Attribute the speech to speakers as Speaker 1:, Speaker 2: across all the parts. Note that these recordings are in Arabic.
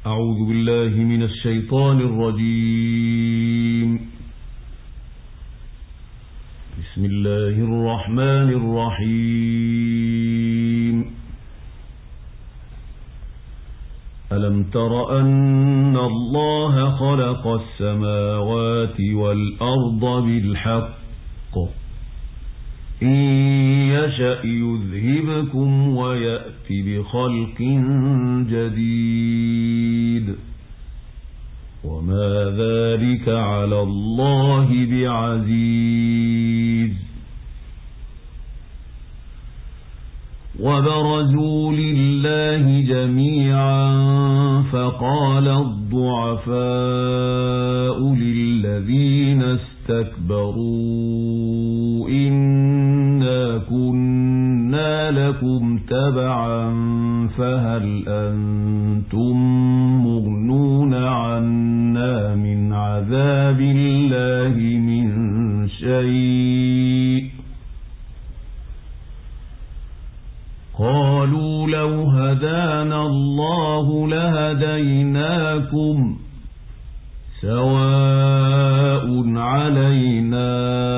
Speaker 1: أعوذ بالله من الشيطان الرجيم. بسم الله الرحمن الرحيم. ألم تر أن الله خلق السماوات والأرض بالحق إن يشأ يذهبكم ويأت بخلق جديد وما ذلك على الله بعزيز. وبرزوا لله جميعا فقال الضعفاء للذين استكبروا إنا كنا لكم تبعا فهل أنتم مغنون عنا من عذاب الله من شيء؟ قالوا لو هدانا الله لهديناكم سواء علينا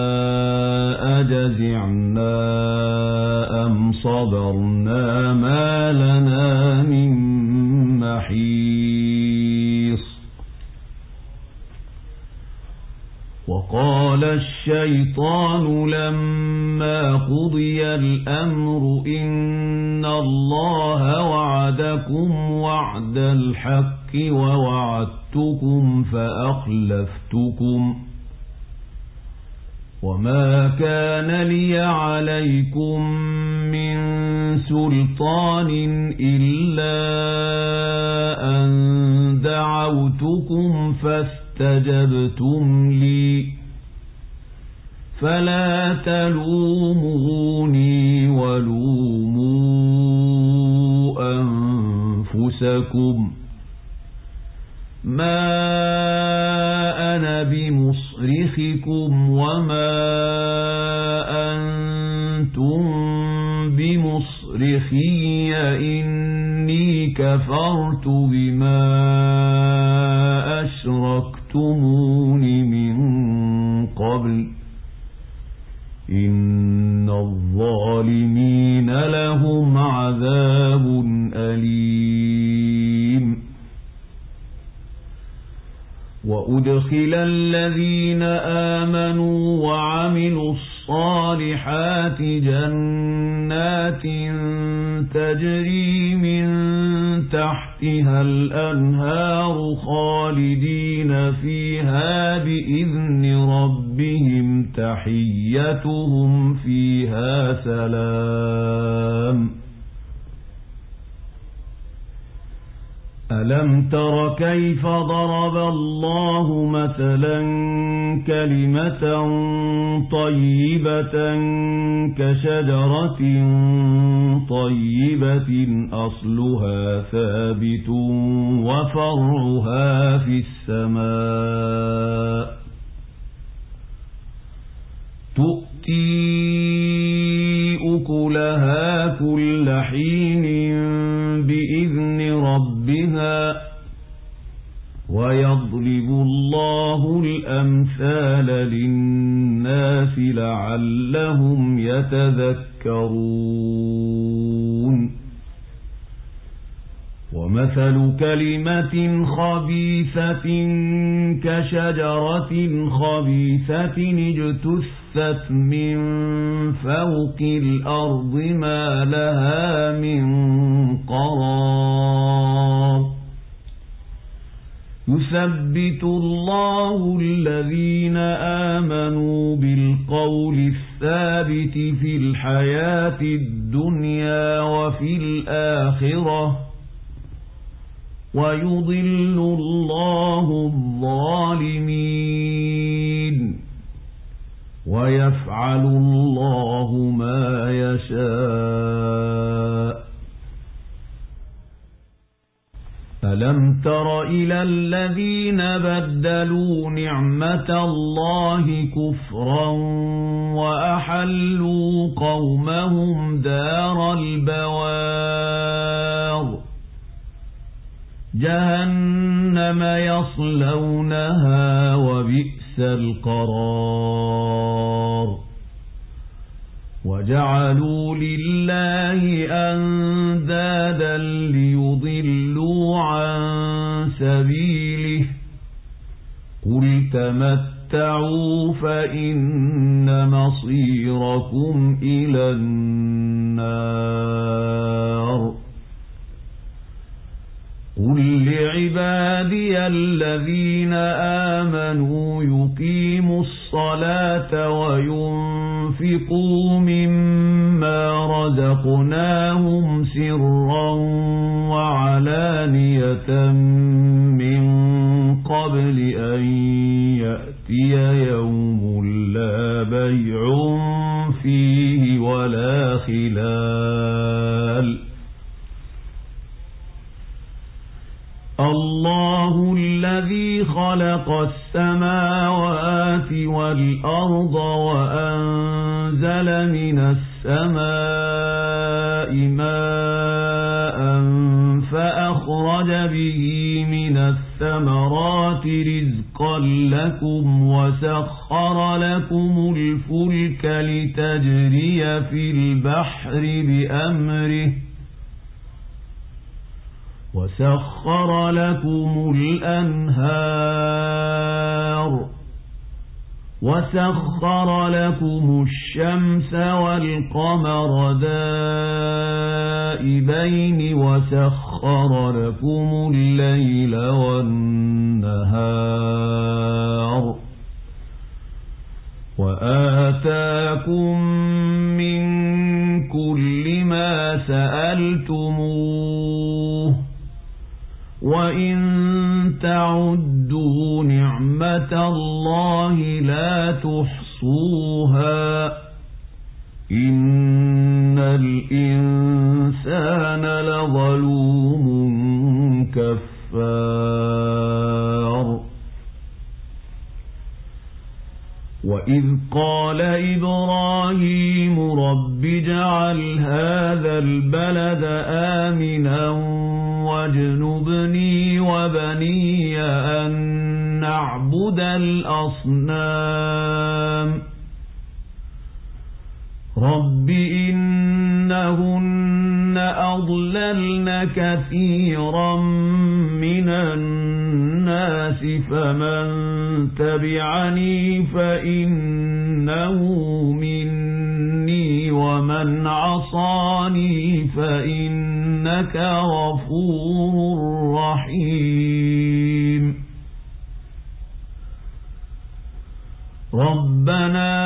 Speaker 1: أجزعنا أم صبرنا ما لنا من محيص. وقال الشيطان لما قضي الأمر إن الله وعدكم وعد الحق ووعدتكم فأخلفتكم وما كان لي عليكم من سلطان إلا أن دعوتكم فاستجبتم لي فلا تلوموني ولوموا أنفسكم ما أنا بمصرخكم وما أنتم بمصرخي إني كفرت بما أشركتمون من قبل إن الظالمين لهم عذاب أليم. وأدخل الذين آمنوا وعملوا الصالحات جنات تجري من تحتها الأنهار خالدين فيها بإذن ربهم تحيتهم فيها سلام. ألم تر كيف ضرب الله مثلا كلمة طيبة كشجرة طيبة أصلها ثابت وفرعها في السماء تؤتي أكلها كل حين بإذن ربها ويضرب الله الأمثال للناس لعلهم يتذكرون. ومثل كلمة خبيثة كشجرة خبيثة اجتثت من فوق الأرض ما لها من قرار. يثبت الله الذين آمنوا بالقول الثابت في الحياة الدنيا وفي الآخرة ويضل الله الظالمين ويفعل الله ما يشاء. ألم تر إلى الذين بدلوا نعمة الله كفرا وأحلوا قومهم دار البوار جهنم يصلونها وبئس القرار وجعلوا لله أندادا ليضلوا عن سبيله قل تمتعوا فإن مصيركم إلى النار قل لعبادي الذين آمنوا يقيموا الصلاة وينفقوا مما رزقناهم سرا وعلانية من قبل أن يأتي يوم لا بيع فيه ولا خلال الله الذي خلق السماوات والأرض وأنزل من السماء ماء فأخرج به من الثمرات رزقا لكم وسخر لكم الفلك لتجري في البحر بأمره وسخر لكم الأنهار وسخر لكم الشمس والقمر دائبين وسخر لكم الليل والنهار وآتاكم من كل ما سألتموه وإن تعدوا نعمة الله لا تحصوها إن الإنسان لظلوم كفار وإذ قال إبراهيم رب اجعل هذا البلد آمنا واجنبني وبني أن نعبد الأصنام رب إنهن أضللن كثيرا من الناس فمن تبعني فإنه مني ومن عصاني فإنك غفور رحيم ربنا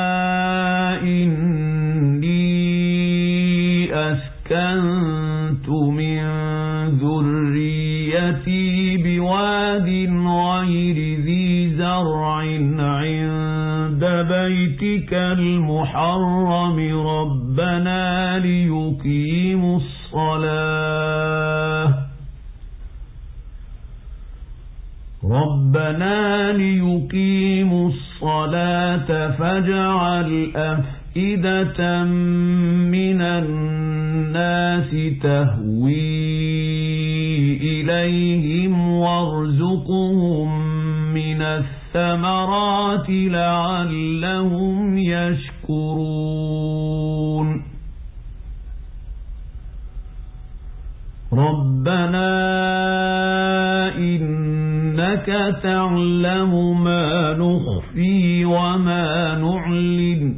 Speaker 1: إني أسكنت من ذريتي بواد غير ذي زرع عند بيتك المحرم ربنا ليقيموا الصلاة فاجعل أفئدة من الناس تهوي إليهم وارزقهم من الثمرات لعلهم يشكرون ربنا إنك تعلم ما نخفي وما نعلن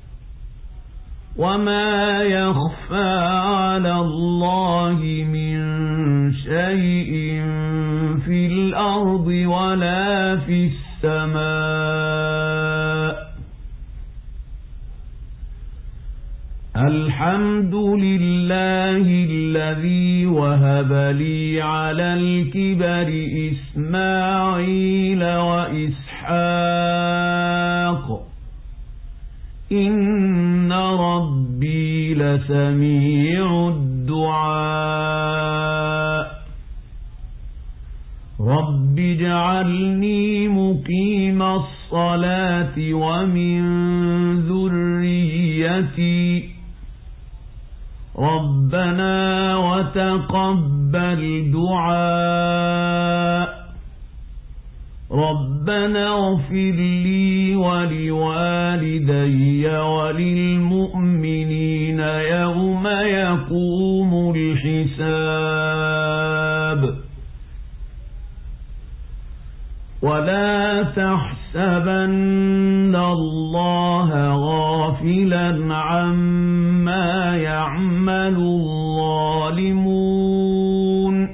Speaker 1: وما يخفى على الله من شيء في الأرض ولا في السماء الحمد لله الذي وهب لي على الكبر إسماعيل وإسحاق إن ربي لسميع الدعاء رب اجعلني مقيم الصلاة ومن ذريتي ربنا وتقبل دعاء ربنا اغفر لي ولوالدي وللمؤمنين يوم يقوم الحساب ولا تحسبن الله غافلا عما يعمل الظالمون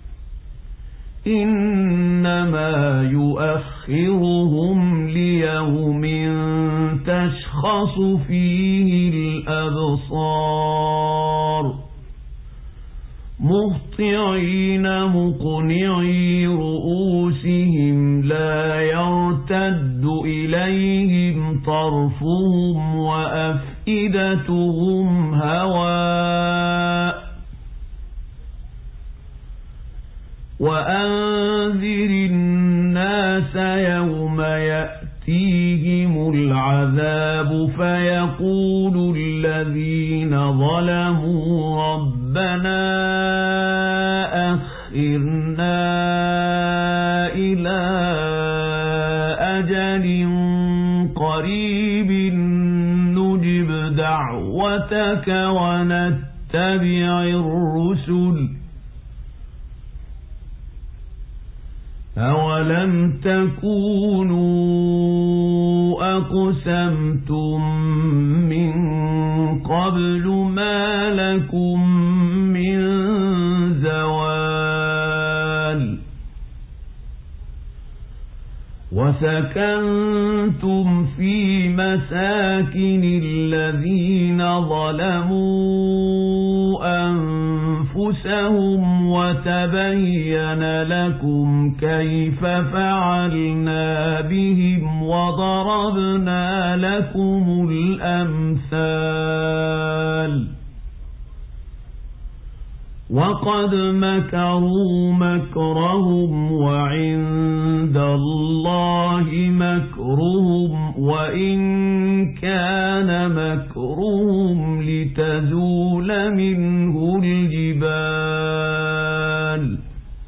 Speaker 1: إنما يؤخرهم ليوم تشخص فيه الأبصار مهطعين مقنعي رؤوسهم لا يرتد إليهم طرفهم وأفئدتهم هواء وأنذر الناس يوم يأتيهم العذاب فيقول الذين ظلموا ربنا أخرنا إلى أجل قريب نجب دعوتك ونتبع الرسل أولم تكونوا أقسمتم من قبل ما لكم من زوال وسكنتم في مساكن الذين ظلموا أنفسهم وتبين لكم كيف فعلنا بهم وضربنا لكم الأمثال وقد مكروا مكرهم وعند الله مكرهم وإن كان مكرهم لتزول منه الجبال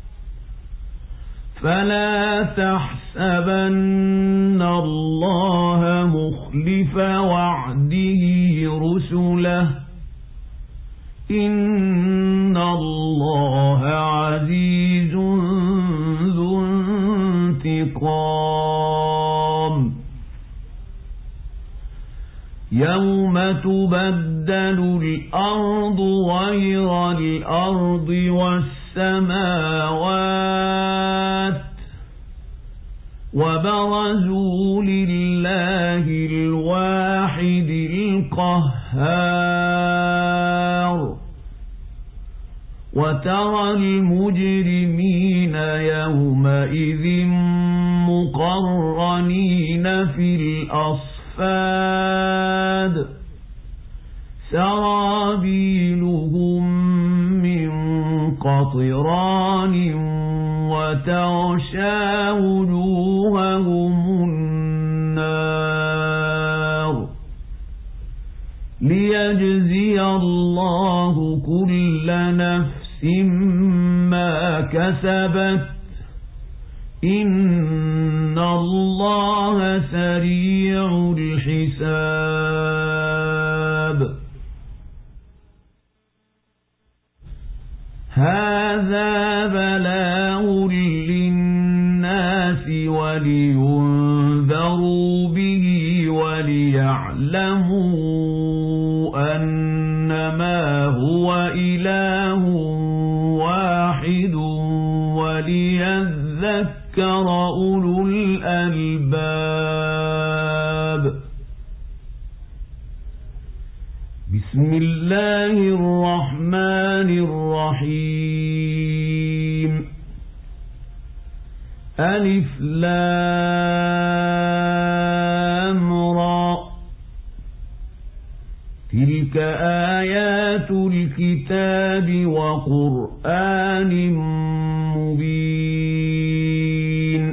Speaker 1: فلا تحسبن الله مخلف وعده رسله إن الله عزيز ذو انتقام يوم تبدل الأرض غير الأرض والسماوات وبرزوا لله الواحد القهار وترى المجرمين يومئذ مقرنين في الأصفاد سرابيلهم من قطران وتغشى وجوههم النار ليجزي الله كل نفس ما كسبت إن الله سريع الحساب هذا بلاغ للناس ولينذروا به وليعلموا أنما هو إله واحد وليذكر أولو الألباب بسم الله الرحمن الرحيم ألف لام را تلك آيات الكتاب وقرآن مبين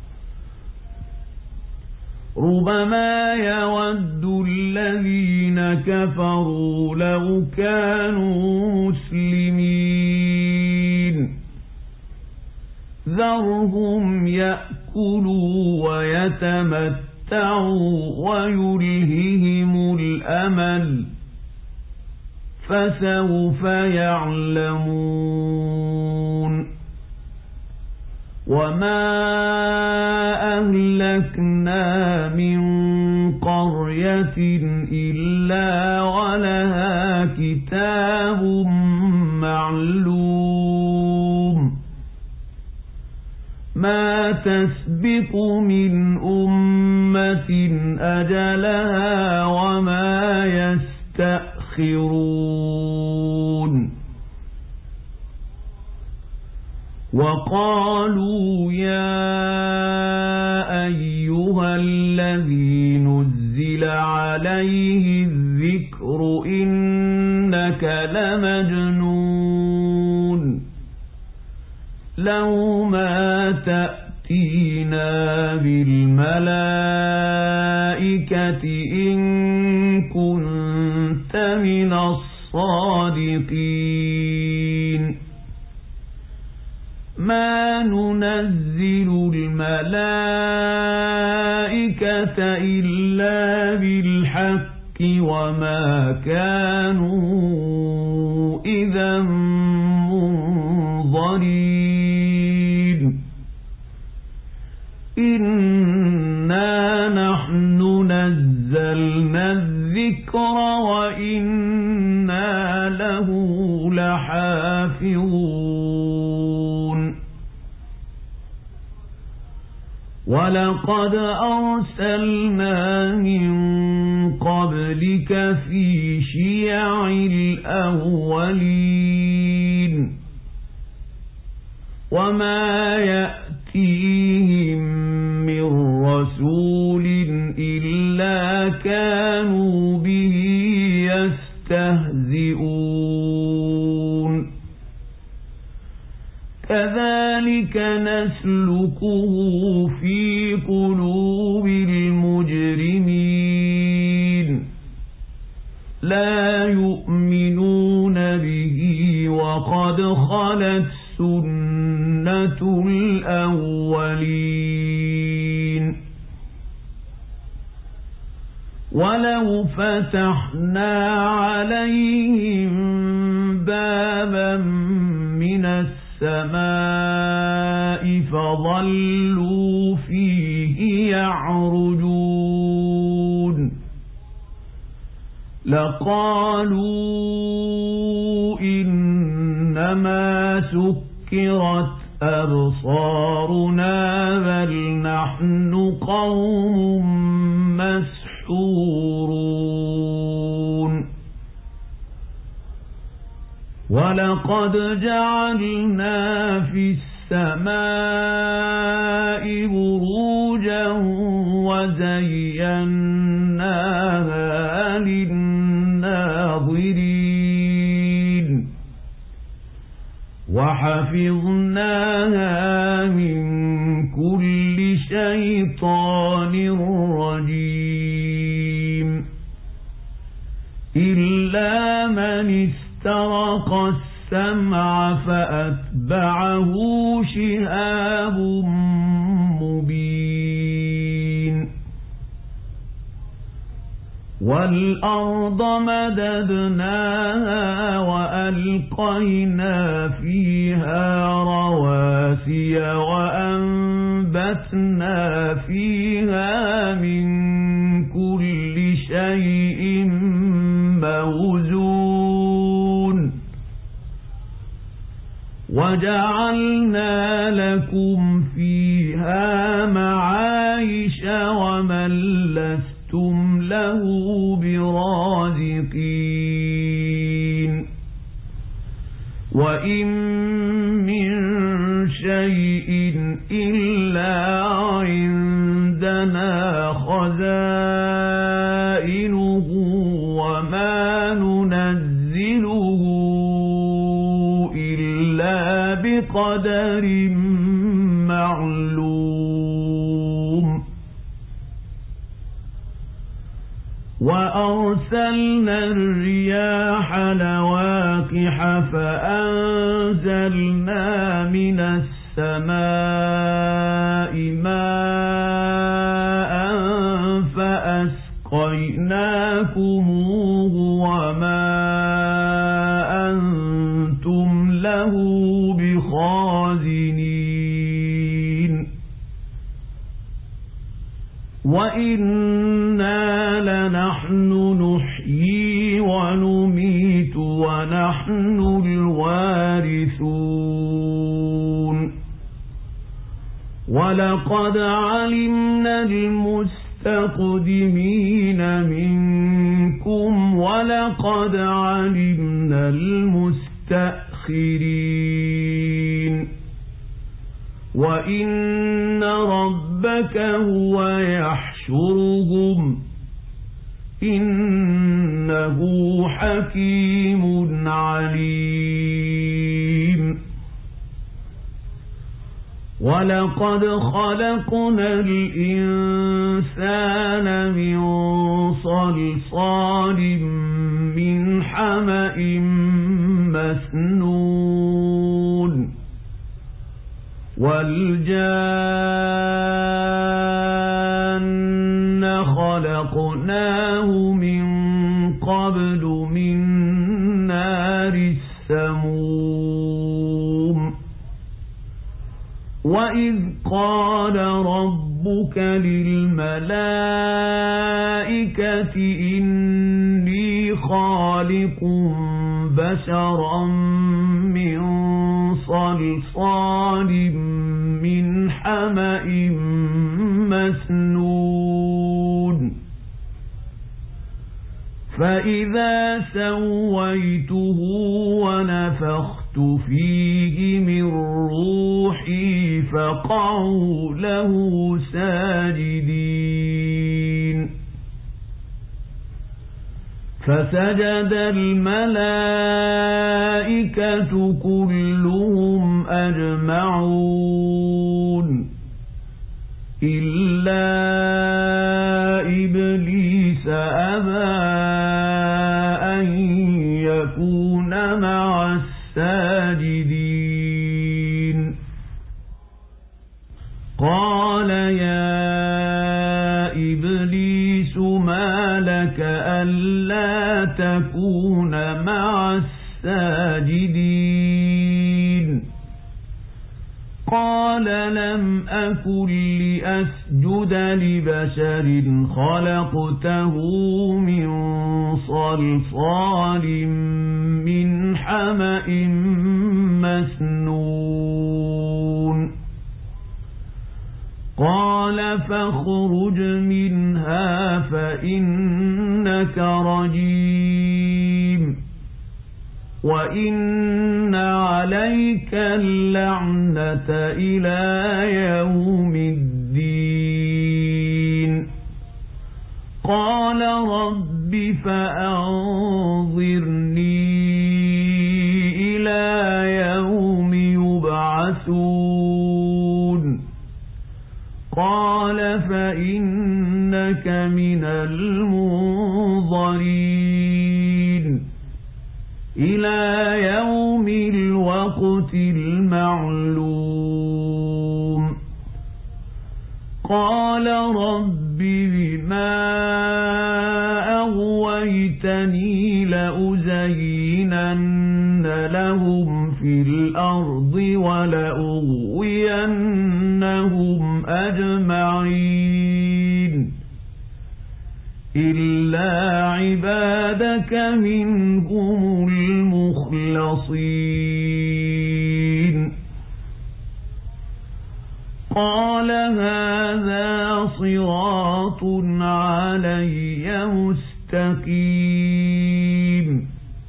Speaker 1: ربما يود الذين كفروا لو كانوا مسلمين ذرهم يأكلوا ويتمتعوا ويلههم الأمل فسوف يعلمون وما أهلكنا من قرية إلا ولها كتاب معلوم ما تسبق من أمة أجلها وما يستأخرون وقالوا يا أيها الذي نزل عليه الذكر إنك لمجنون لو ما تأتينا بالملائكة إن كنت من الصادقين ما ننزل الملائكة إلا بالحق وما كانوا إذا منظرين إنا نحن نزلنا الذكر وإنا له لحافظون ولقد أرسلنا من قبلك في شيع الأولين وما يأتيهم من رسول إلا كانوا به يستهزئون كذلك نسلكه في قلوب المجرمين لا يؤمنون به وقد خلت سنة الأولين ولو فتحنا عليهم بابا من السماء فظلوا فيه يعرجون لقالوا إنما سكرت أبصارنا بل نحن قوم مسحورون ولقد جعلنا في السماء بروجا وزيناها للناظرين وحفظناها من كل شيطان رجيم إلا من استرق السمع فأتبعه شهاب مبين والأرض مددناها وألقينا فيها رواسي وأنبتنا فيها من كل شيء موزون وجعلنا لكم فيها معايش ومن لستم له برازقين وإن من شيء إلا عندنا خزائنه وما ننزله إلا بقدر معلوم وأرسلنا الرياح لواقح فأنزلنا من السماء ماء فأسقيناكموه وما أنتم له بخازنين وإنا لنحن نحيي ونميت ونحن الوارثون ولقد علمنا المستقدمين منكم ولقد علمنا المستأخرين وإن ربك هو يحشرهم إنه حكيم عليم ولقد خلقنا الإنسان من صلصال من حمأ مسنون والجان خلقناه من قبل من نار السموم وإذ قال ربك للملائكة إني خالق بشرا من صلصال من حمأ مسنون فإذا سويته ونفخت فيه من روحي فقعوا له ساجدين فسجد الملائكة كلهم أجمعون إلا إبليس أبى أن يكون مع الساجدين قال يا إبليس ما لك ألا تكون مع الساجدين قال لم أكن لأسجد لبشر خلقته من صلصال من حمأ مسنون قال فاخرج منها فإنك رجيم وإن عليك اللعنة إلى يوم الدين قال رب فأنظرني إلى يوم يبعثون قال فإنك من المنظرين إلى يوم الوقت المعلوم قال رب بما أغويتني لأزينن لهم في الأرض ولأغوينهم أجمعين إلا عبادك منهم المخلصين قال هذا صراط علي مستقيم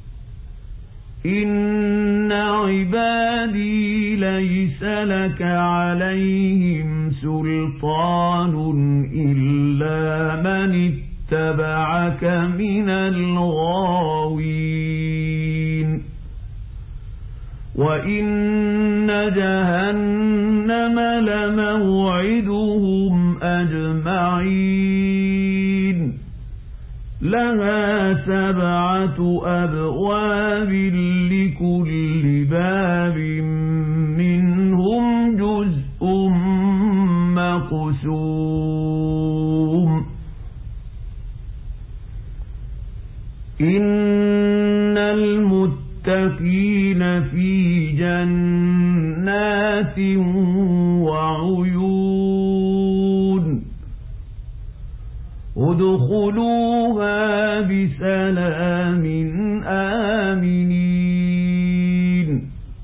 Speaker 1: إن عبادي ليس لك عليهم سلطان إلا من اتبعك من الغاوين وإن جهنم لموعدهم أجمعين لها 7 أبواب لكل باب منهم جزء مقسوم إن المتقين في جنات وعيون ادخلوها بسلام آمنين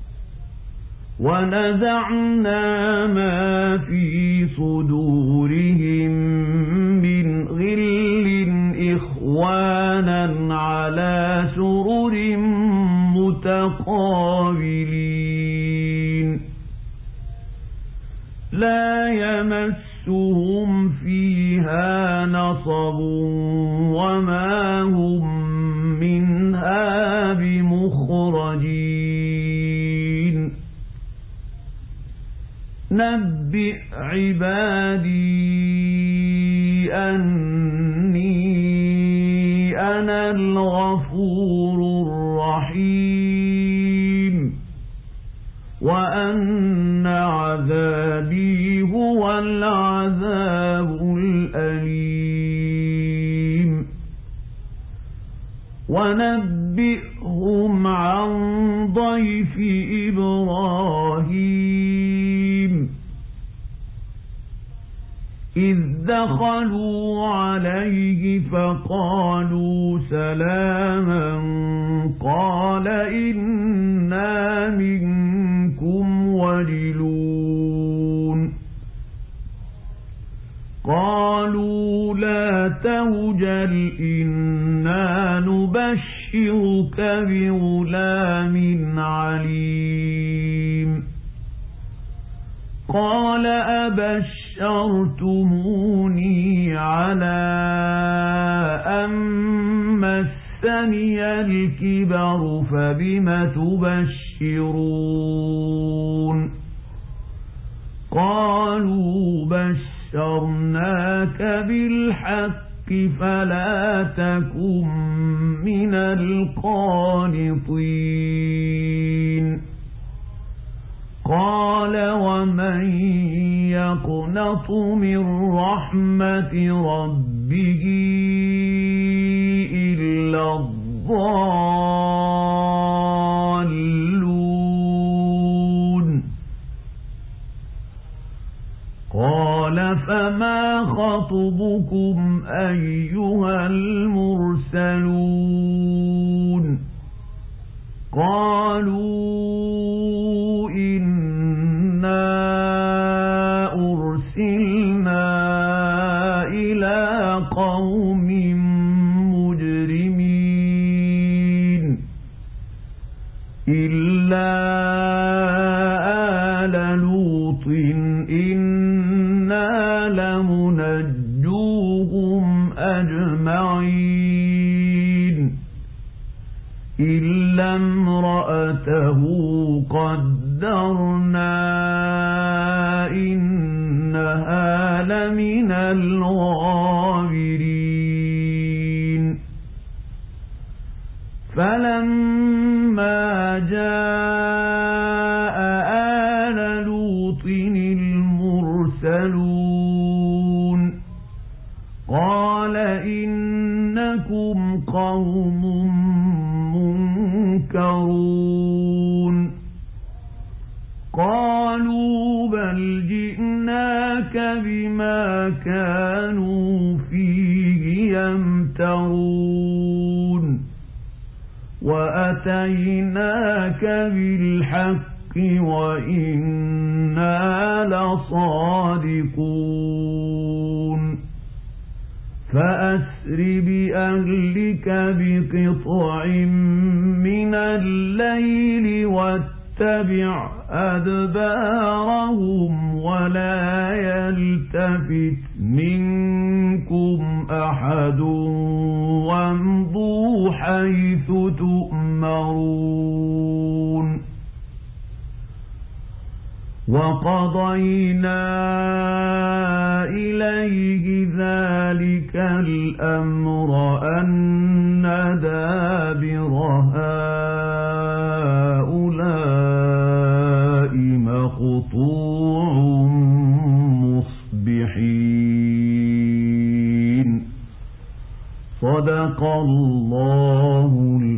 Speaker 1: ونزعنا ما في صدورهم من غل إخوانا على سرر متقابلين لا يمسهم فيها نصب وما هم منها بمخرجين نبئ عبادي أني أنا الغفور الرحيم وأن عذابي هو العذاب الأليم ونبئهم عن ضيف إبراهيم إذ دخلوا عليه فقالوا سلاما قال إنا منكم وجلون قالوا لا توجل إنا نبشرك بغلام عليم قال أبشرتموني على أن مسني الكبر فبم تبشرون قالوا بشرناك بالحق فلا تكن من القانطين قال ومن يقنط من رحمة ربه إلا الضالون قال فما خطبكم أيها المرسلون قالوا إنا أرسلنا إلى قوم مجرمين إلا آل لوط إنا لمنجوهم أجمعين إلا امرأته قدرنا إنها لمن الغابرين فلما جاء آل لوط المرسلون قال إنكم قوم منكرون قالوا بل جئناك بما كانوا فيه يمترون وأتيناك بالحق وإنا لصادقون فأسر بأهلك بقطع من الليل واتبع أدبارهم ولا يلتفت منكم أحد وامضوا حيث تؤمرون وقضينا إليه ذلك الأمر أن دابر هؤلاء مقطوع مصبحين. صدق الله